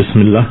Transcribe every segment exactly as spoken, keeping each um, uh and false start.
Bismillah.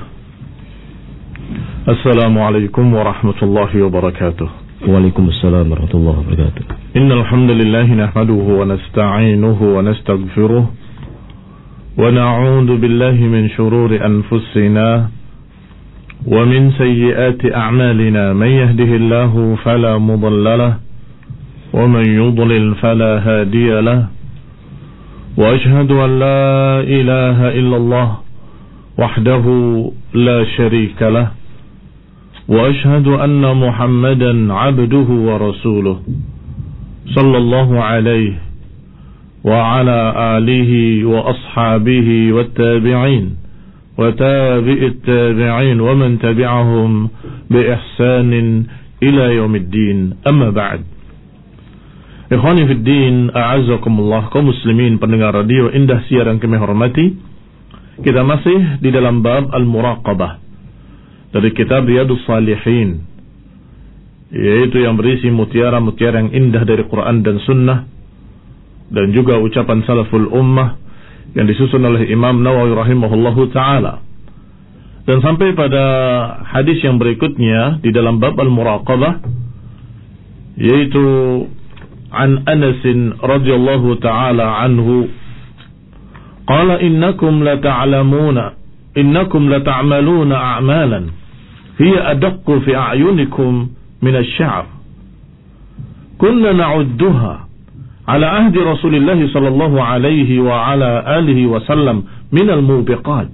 Assalamualaikum warahmatullahi wabarakatuh. Waalaikumsalam warahmatullahi wabarakatuh. Innal hamdalillah nahmaduhu wa nasta'inuhu wa nastaghfiruh wa na'udzu billahi min shururi anfusina wa min sayyiati a'malina. Man yahdihillahu fala mudilla lahu wa man yudlil fala hadiya lahu. Wa ashhadu an la ilaha illallah wahdahu la syarika lah wa ashhadu anna Muhammadan abduhu wa rasuluh sallallahu alaihi wa ala alihi wa ashabihi wa tabi'in wa tabi'it tabi'in wa man tabi'ahum bi ihsanin ila yaumiddin. Amma ba'd. Ikhwani fid din, a'azzakumullah, kaum muslimin pendengar radio Indah Siar yang kami hormati. Kita masih di dalam bab Al-Muraqabah dari kitab Riyadhus Shalihin, yaitu yang berisi mutiara-mutiara yang indah dari Quran dan Sunnah, dan juga ucapan salaful ummah yang disusun oleh Imam Nawawi rahimahullahu ta'ala. Dan sampai pada hadis yang berikutnya di dalam bab Al-Muraqabah, yaitu an Anas radhiyallahu ta'ala anhu qala innakum la ta'lamuna innakum la ta'maluna a'malan hiya adaqqu fi a'yunikum min asy-sya'r kunna na'udduha ala ahdi Rasulillah sallallahu alaihi wa ala alihi wasallam min al-mubiqat.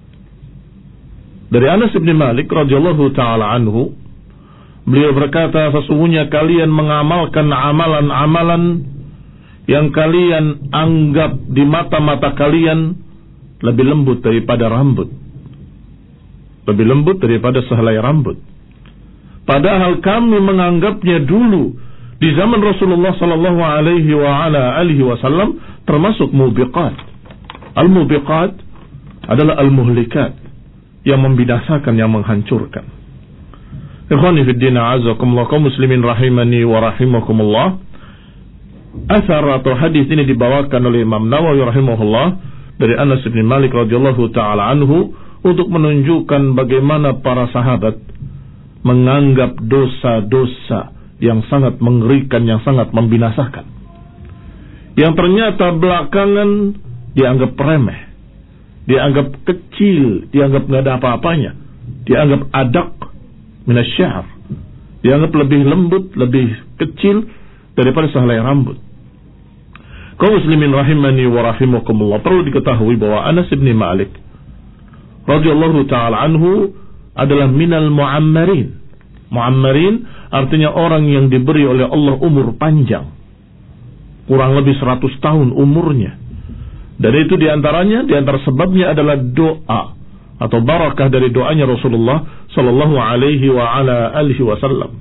Dari Anas bin Malik radhiyallahu taala anhu, beliau berkata, sesungguhnya kalian mengamalkan amalan-amalan yang kalian anggap di mata-mata kalian lebih lembut daripada rambut, lebih lembut daripada sehelai rambut. Padahal kami menganggapnya dulu di zaman Rasulullah sallallahu alaihi wa ala alihi wasallam termasuk mubiqat. Al-mubiqat adalah al-muhlikat, yang membinasakan, yang menghancurkan. Ikhwani fid din, a'azzakumullah, kaum muslimin rahimani wa rahimakumullah. Asar atau hadis ini dibawakan oleh Imam Nawawi rahimahullah dari Anas bin Malik radhiyallahu taala anhu untuk menunjukkan bagaimana para sahabat menganggap dosa-dosa yang sangat mengerikan, yang sangat membinasakan, yang ternyata belakangan dianggap remeh, dianggap kecil, dianggap nggak ada apa-apanya, dianggap adak minasy-sya'r, dianggap lebih lembut, lebih kecil daripada sehelai rambut. Kaum muslimin rahimani wa rahimakumullah, perlu diketahui bahwa Anas bin Malik radhiyallahu taala anhu adalah minal mu'ammarin. Mu'ammarin artinya orang yang diberi oleh Allah umur panjang, kurang lebih seratus tahun umurnya. Dan itu diantaranya, diantara sebabnya adalah doa atau barakah dari doanya Rasulullah sallallahu alaihi wa ala alihi wasallam.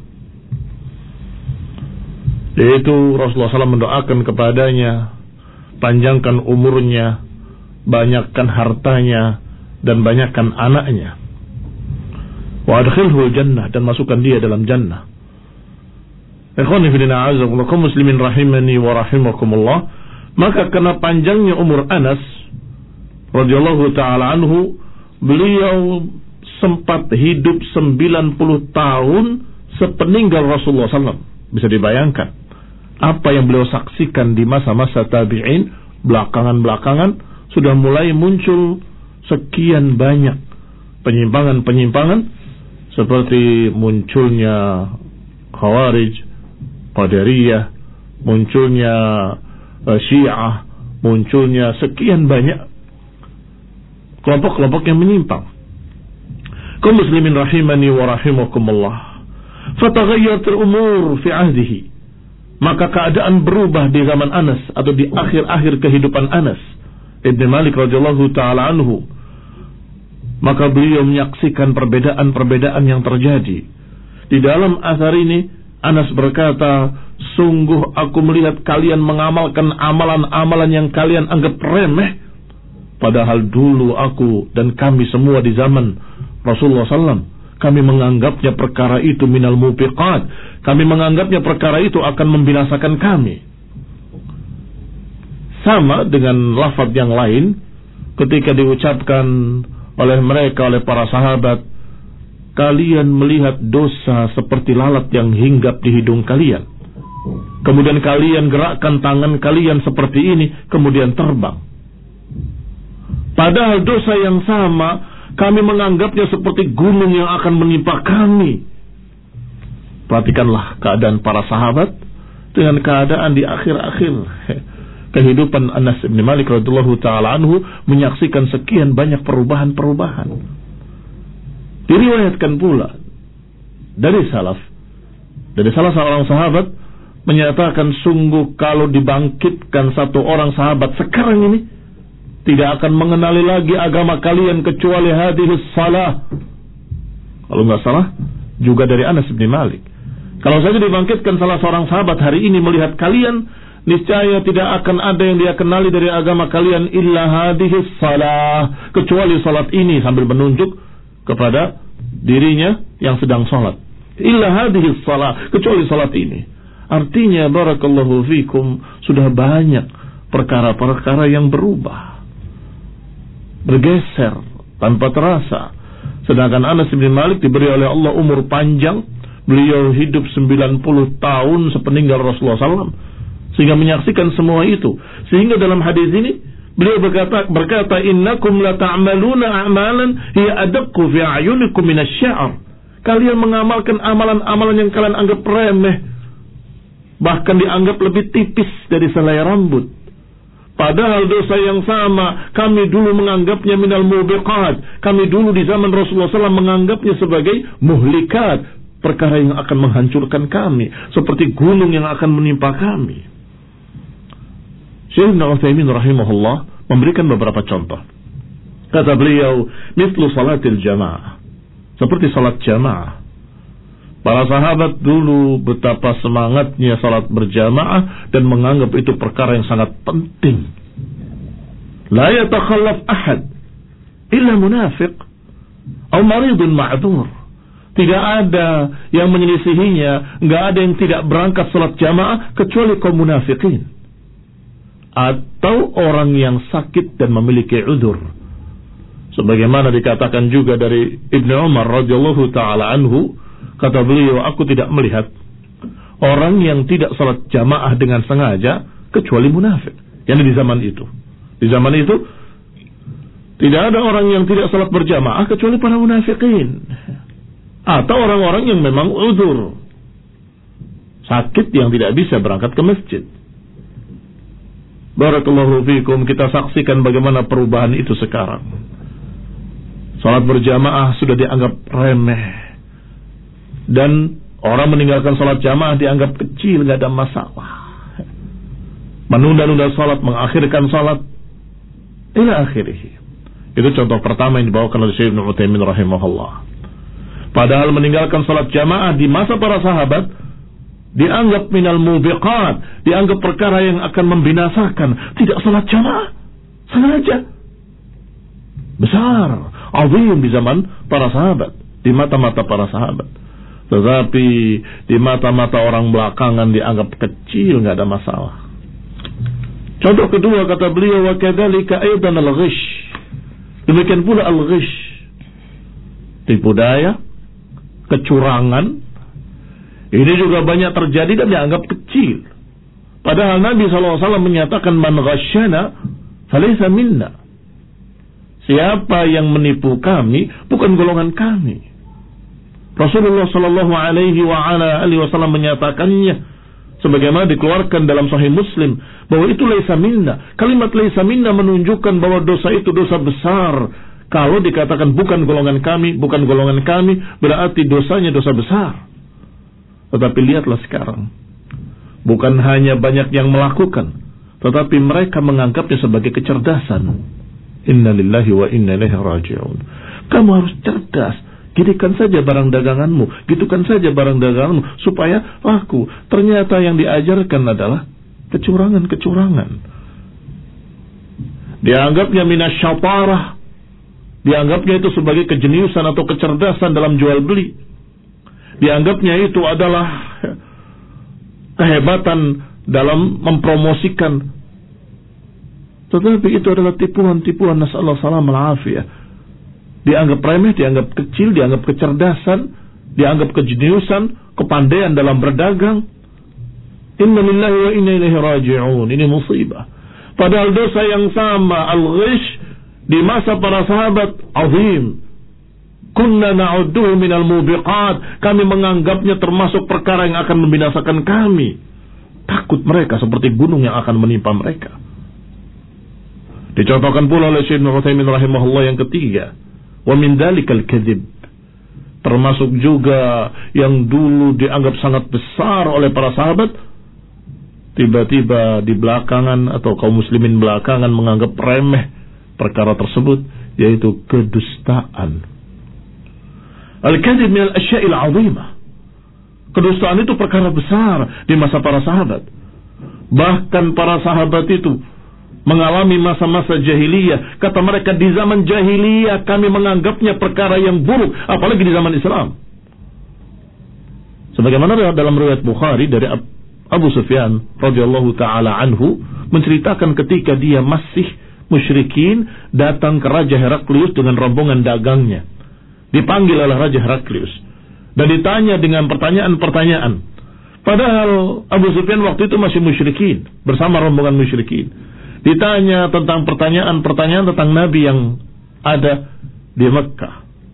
Yaitu Rasulullah sallallahu alaihi wasallam mendoakan kepadanya, panjangkan umurnya, banyakkan hartanya, dan banyakkan anaknya. Wa adkhilhu jannah, dan masukkan dia dalam jannah. Ikhwani fillah, a'azzakumullah, kaum muslimin rahimani wa rahimakumullah. Maka karena panjangnya umur Anas radhiyallahu taala anhu, beliau sempat hidup sembilan puluh tahun sepeninggal Rasulullah sallallahu alaihi wasallam. Bisa dibayangkan apa yang beliau saksikan di masa-masa tabi'in. Belakangan-belakangan sudah mulai muncul sekian banyak penyimpangan-penyimpangan, seperti munculnya Khawarij, Qadariyah, munculnya uh, Syiah, munculnya sekian banyak kelompok-kelompok yang menyimpang. Kaum muslimin rahimani wa rahimakumullah. Fataghayyaratul umur fi ahdihi, maka keadaan berubah di zaman Anas atau di akhir-akhir kehidupan Anas Ibn Malik radhiyallahu taala anhu. Maka beliau menyaksikan perbedaan-perbedaan yang terjadi. Di dalam asar ini Anas berkata, sungguh aku melihat kalian mengamalkan amalan-amalan yang kalian anggap remeh, padahal dulu aku dan kami semua di zaman Rasulullah sallallahu alaihi wasallam, kami menganggapnya perkara itu minal mubiqat. Kami menganggapnya perkara itu akan membinasakan kami. Sama dengan lafaz yang lain ketika diucapkan oleh mereka, oleh para sahabat, kalian melihat dosa seperti lalat yang hinggap di hidung kalian. Kemudian kalian gerakkan tangan kalian seperti ini, kemudian terbang. Padahal dosa yang sama, kami menganggapnya seperti gunung yang akan menimpa kami. Perhatikanlah keadaan para sahabat dengan keadaan di akhir-akhir kehidupan Anas bin Malik radhiyallahu taala anhu, menyaksikan sekian banyak perubahan-perubahan. Diriwayatkan pula dari salaf, dari salah seorang sahabat menyatakan, sungguh kalau dibangkitkan satu orang sahabat sekarang ini, tidak akan mengenali lagi agama kalian kecuali hadhis salah. Kalau nggak salah juga dari Anas bin Malik, kalau saja dibangkitkan salah seorang sahabat hari ini melihat kalian, niscaya tidak akan ada yang dia kenali dari agama kalian illa hadhis salah, kecuali salat ini, sambil menunjuk kepada dirinya yang sedang salat. Illa hadhis salah, kecuali salat ini. Artinya barakallahu fikum, sudah banyak perkara-perkara yang berubah, bergeser tanpa terasa. Sedangkan Anas bin Malik diberi oleh Allah umur panjang, beliau hidup sembilan puluh tahun sepeninggal Rasulullah sallallahu alaihi wasallam, sehingga menyaksikan semua itu. Sehingga dalam hadis ini beliau berkata, berkata innakum la ta'maluna a'malan hiya adaqqu fi a'yunikum minasy-sya'r. Kalian mengamalkan amalan-amalan yang kalian anggap remeh, bahkan dianggap lebih tipis dari selai rambut. Padahal dosa yang sama kami dulu menganggapnya minal mubiqat. Kami dulu di zaman Rasulullah sallallahu alaihi wasallam menganggapnya sebagai muhlikat, perkara yang akan menghancurkan kami, seperti gunung yang akan menimpa kami. Syekh Ibnu Utsaimin rahimahullah memberikan beberapa contoh. Kata beliau, mithlu salatil jamaah, seperti salat jamaah. Para sahabat dulu betapa semangatnya salat berjamaah dan menganggap itu perkara yang sangat penting. La yatakhallaf ahad illa munafiq atau maridun ma'dzur. Tidak ada yang menyelisihinya, enggak ada yang tidak berangkat salat jamaah kecuali kaum munafikin atau orang yang sakit dan memiliki udzur. Sebagaimana dikatakan juga dari Ibnu Umar radhiyallahu taala anhu, kata beliau, aku tidak melihat orang yang tidak salat jamaah dengan sengaja kecuali munafik. Yang di zaman itu, di zaman itu tidak ada orang yang tidak salat berjamaah kecuali para munafikin atau orang-orang yang memang udzur, sakit yang tidak bisa berangkat ke masjid. Barakallahu fikum, kita saksikan bagaimana perubahan itu sekarang. Salat berjamaah sudah dianggap remeh, dan orang meninggalkan salat jamaah dianggap kecil, gak ada masalah. Menunda-nunda salat, mengakhirkan salat, ila akhirih. Itu contoh pertama yang dibawakan oleh Syekh Ibnu Utsaimin rahimahullah. Padahal meninggalkan salat jamaah di masa para sahabat dianggap minal mubiqat, dianggap perkara yang akan membinasakan. Tidak salat jamaah sengaja besar, azim di zaman para sahabat, di mata-mata para sahabat. Tetapi di mata-mata orang belakangan dianggap kecil, nggak ada masalah. Contoh kedua, kata beliau, wa kadzalika aidan al-ghish. Demikian pula al-ghish, tipu daya, kecurangan. Ini juga banyak terjadi dan dianggap kecil. Padahal Nabi sallallahu alaihi wasallam menyatakan, man ghasyana falaysa minna. Siapa yang menipu kami bukan golongan kami. Rasulullah sallallahu alaihi wa ala alihi wasallam menyatakannya, sebagaimana dikeluarkan dalam Sahih Muslim, bahwa itu laisa minna. Kalimat laisa minna menunjukkan bahwa dosa itu dosa besar. Kalau dikatakan bukan golongan kami, bukan golongan kami, berarti dosanya dosa besar. Tetapi lihatlah sekarang, bukan hanya banyak yang melakukan, tetapi mereka menganggapnya sebagai kecerdasan. Inna lillahi wa inna ilaihi raji'un. Kamu harus cerdas. Gidikan saja barang daganganmu, gitukan saja barang daganganmu supaya laku. Ternyata yang diajarkan adalah kecurangan-kecurangan. Dianggapnya minasyatarah, dianggapnya itu sebagai kejeniusan atau kecerdasan dalam jual beli. Dianggapnya itu adalah kehebatan dalam mempromosikan. Tetapi itu adalah tipuan-tipuan, nasallahu salam al-afiyah. dianggap remeh, dianggap kecil, dianggap kecerdasan, dianggap kejeniusan, kepandaian dalam berdagang. Inna lillahi wa inna ilaihi raji'un. Ini musibah. Padahal dosa yang sama, al-ghish, di masa para sahabat azim. Kunna na'udduhu minal mubiqat. Kami menganggapnya termasuk perkara yang akan membinasakan kami. Takut mereka seperti gunung yang akan menimpa mereka. Dicontohkan pula oleh Syekh Ibnu Utsaimin rahimahullah yang ketiga, wa min dzalikal kadzib, termasuk juga yang dulu dianggap sangat besar oleh para sahabat, tiba-tiba di belakangan atau kaum muslimin belakangan menganggap remeh perkara tersebut, yaitu kedustaan. Al-kadzib min al-asya'il 'azimah. Kedustaan itu perkara besar di masa para sahabat. Bahkan para sahabat itu mengalami masa-masa jahiliyah. Kata mereka, di zaman jahiliyah kami menganggapnya perkara yang buruk, apalagi di zaman Islam. Sebagaimana dalam riwayat Bukhari dari Abu Sufyan radhiyallahu taala anhu menceritakan ketika dia masih musyrikin datang ke Raja Heraklius dengan rombongan dagangnya. Dipanggil oleh Raja Heraklius dan ditanya dengan pertanyaan-pertanyaan. Padahal Abu Sufyan waktu itu masih musyrikin bersama rombongan musyrikin. Ditanya tentang pertanyaan-pertanyaan tentang Nabi yang ada di Mekah.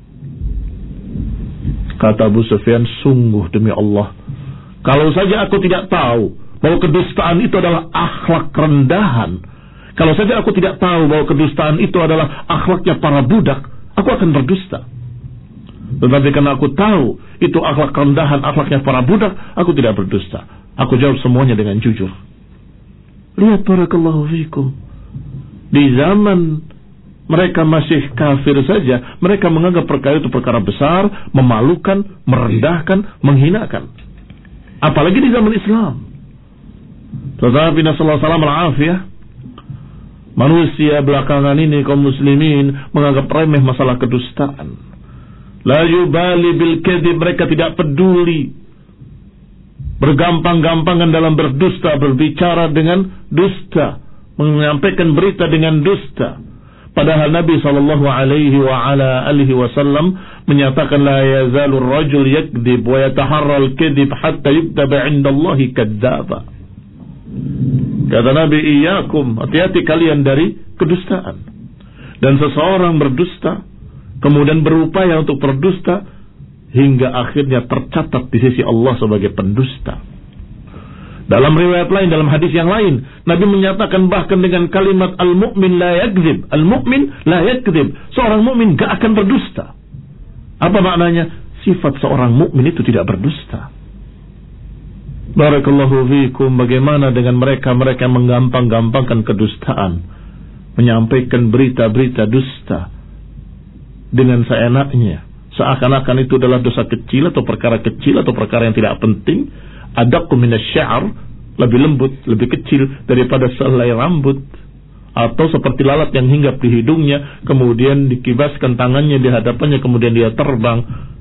Kata Abu Sufyan, sungguh demi Allah, kalau saja aku tidak tahu bahwa kedustaan itu adalah akhlak rendahan, kalau saja aku tidak tahu bahwa kedustaan itu adalah akhlaknya para budak, aku akan berdusta. Tetapi karena aku tahu itu akhlak rendahan, akhlaknya para budak, aku tidak berdusta. Aku jawab semuanya dengan jujur. Lihat, barakallahu fikum, di zaman mereka masih kafir saja, mereka menganggap perkara itu perkara besar, memalukan, merendahkan, menghinakan. Apalagi di zaman Islam. Tetapi Nasallahu salam al-afiyah, manusia belakangan ini, kaum muslimin, menganggap remeh masalah kedustaan. La yubali bil kadhib, mereka tidak peduli, bergampang-gampangan dalam berdusta, berbicara dengan dusta, menyampaikan berita dengan dusta. Padahal Nabi sallallahu alaihi wa ala alihi wasallam menyatakan, la yazalu ar-rajul yakdzib wa yataharra al-kadhib hatta yuktaba 'inda Allahi kadzdzaba. Kata Nabi, iyyakum, hati-hati kalian dari kedustaan. Dan seseorang berdusta, kemudian berupaya untuk berdusta, hingga akhirnya tercatat di sisi Allah sebagai pendusta. Dalam riwayat lain, dalam hadis yang lain, Nabi menyatakan bahkan dengan kalimat al-mu'min la yakdzib, al-mu'min la yakdzib, seorang mukmin gak akan berdusta. Apa maknanya? Sifat seorang mukmin itu tidak berdusta. Barakallahu fikum, bagaimana dengan mereka-mereka menggampang-gampangkan kedustaan, menyampaikan berita-berita dusta dengan seenaknya, seakan-akan itu adalah dosa kecil atau perkara kecil atau perkara yang tidak penting. Adaqqu minasy-sya'r, lebih lembut, lebih kecil daripada sehelai rambut, atau seperti lalat yang hinggap di hidungnya, kemudian dikibaskan tangannya di hadapannya, kemudian dia terbang.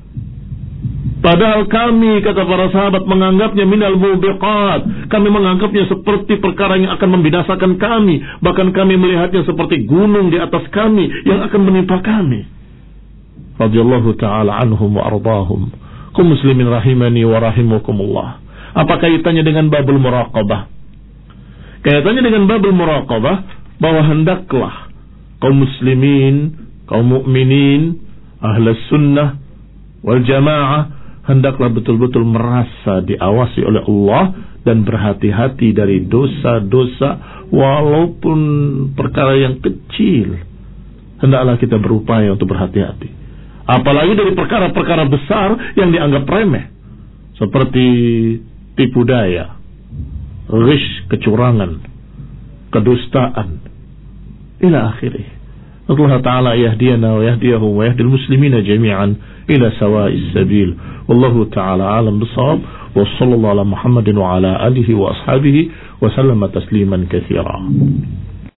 Padahal kami, kata para sahabat, menganggapnya minal mubiqat, kami menganggapnya seperti perkara yang akan membinasakan kami, bahkan kami melihatnya seperti gunung di atas kami yang akan menimpa kami. Radhiyallahu ta'ala anhum wa ardahum. Kaum muslimin rahimani wa rahimakumullah. Apa kaitannya dengan babul muraqabah? Kaitannya dengan babul muraqabah bahwa hendaklah kaum muslimin, kaum mukminin, ahlus sunnah wal jamaah hendaklah betul-betul merasa diawasi oleh Allah dan berhati-hati dari dosa-dosa walaupun perkara yang kecil. Hendaklah kita berupaya untuk berhati-hati. Apalagi dari perkara-perkara besar yang dianggap remeh, seperti tipu daya, ghish, kecurangan, kedustaan, ila akhirih. Allah Ta'ala yahdiyana wa yahdiyahum wa yahdil muslimina jami'an ila sawa'is sabil. Wallahu Ta'ala alam bisawab. Wa sallallahu ala Muhammadin wa ala alihi wa ashabihi wa sallama tasliman katsira.